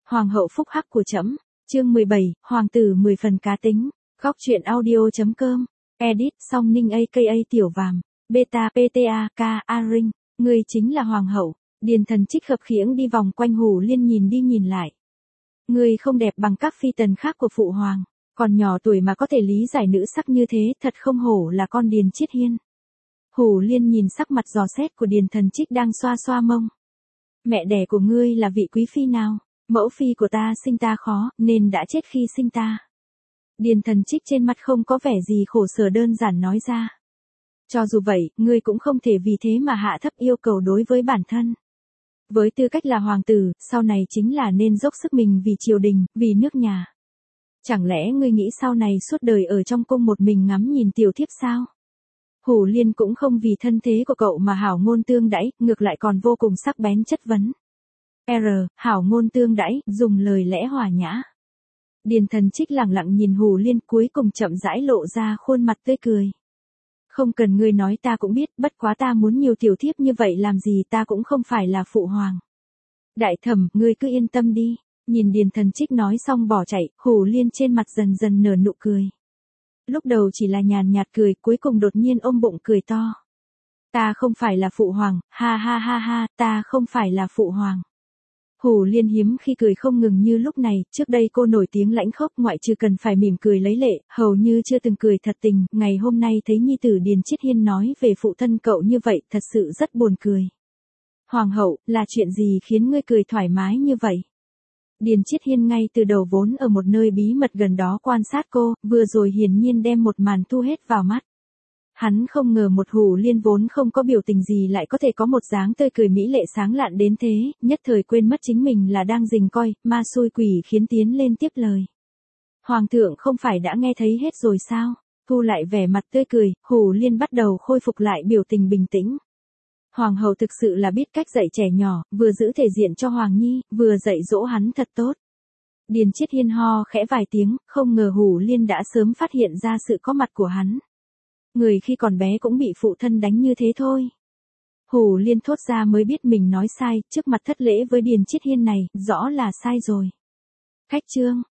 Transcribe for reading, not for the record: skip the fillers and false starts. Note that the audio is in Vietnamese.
Hoàng hậu phúc hắc của trẫm. Chương 17, hoàng tử 10 phần cá tính. Góc truyện audio.com. Edit Song Ninh aka Tiểu Vàm. Beta PTA K A Ring. Ngươi chính là hoàng hậu. Điền Thần Trích khập khiễng đi vòng quanh Hủ Liên nhìn đi nhìn lại. Ngươi không đẹp bằng các phi tần khác của phụ hoàng. Còn nhỏ tuổi mà có thể lý giải nữ sắc như thế, thật không hổ là con Điền Chiết Hiên. Hủ Liên nhìn sắc mặt dò xét của Điền Thần Trích đang xoa xoa mông. Mẹ đẻ của ngươi là vị quý phi nào? Mẫu phi của ta sinh ta khó, nên đã chết khi sinh ta. Điền Thần Trích trên mặt không có vẻ gì khổ sở, đơn giản nói ra. Cho dù vậy, ngươi cũng không thể vì thế mà hạ thấp yêu cầu đối với bản thân. Với tư cách là hoàng tử, sau này chính là nên dốc sức mình vì triều đình, vì nước nhà. Chẳng lẽ ngươi nghĩ sau này suốt đời ở trong cung một mình ngắm nhìn tiểu thiếp sao? Hủ Liên cũng không vì thân thế của cậu mà hảo ngôn tương đãi, ngược lại còn vô cùng sắc bén chất vấn. Hảo ngôn tương đãi, dùng lời lẽ hòa nhã. Điền Thần Trích lẳng lặng nhìn Hủ Liên, cuối cùng chậm rãi lộ ra khuôn mặt tươi cười. Không cần ngươi nói ta cũng biết, bất quá ta muốn nhiều tiểu thiếp như vậy làm gì, ta cũng không phải là phụ hoàng. Đại thẩm, ngươi cứ yên tâm đi. Nhìn Điền Thần Trích nói xong bỏ chạy, Hủ Liên trên mặt dần dần nở nụ cười. Lúc đầu chỉ là nhàn nhạt cười, cuối cùng đột nhiên ôm bụng cười to. Ta không phải là phụ hoàng, ha ha ha ha, ta không phải là phụ hoàng. Hủ Liên hiếm khi cười không ngừng như lúc này, trước đây cô nổi tiếng lãnh khốc, ngoại trừ cần phải mỉm cười lấy lệ, hầu như chưa từng cười thật tình, ngày hôm nay thấy nhi tử Điền Chiết Hiên nói về phụ thân cậu như vậy, thật sự rất buồn cười. Hoàng hậu, là chuyện gì khiến ngươi cười thoải mái như vậy? Điền Chiết Hiên ngay từ đầu vốn ở một nơi bí mật gần đó quan sát cô, vừa rồi hiển nhiên đem một màn thu hết vào mắt. Hắn không ngờ một Hủ Liên vốn không có biểu tình gì lại có thể có một dáng tươi cười mỹ lệ sáng lạn đến thế, nhất thời quên mất chính mình là đang rình coi, ma xui quỷ khiến tiến lên tiếp lời. Hoàng thượng không phải đã nghe thấy hết rồi sao? Thu lại vẻ mặt tươi cười, Hủ Liên bắt đầu khôi phục lại biểu tình bình tĩnh. Hoàng hậu thực sự là biết cách dạy trẻ nhỏ, vừa giữ thể diện cho Hoàng Nhi, vừa dạy dỗ hắn thật tốt. Điền Chiết Hiên ho khẽ vài tiếng, không ngờ Hủ Liên đã sớm phát hiện ra sự có mặt của hắn. Người khi còn bé cũng bị phụ thân đánh như thế thôi. Hủ Liên thốt ra mới biết mình nói sai, trước mặt thất lễ với Điền Chiết Hiên này, rõ là sai rồi. Khách chương.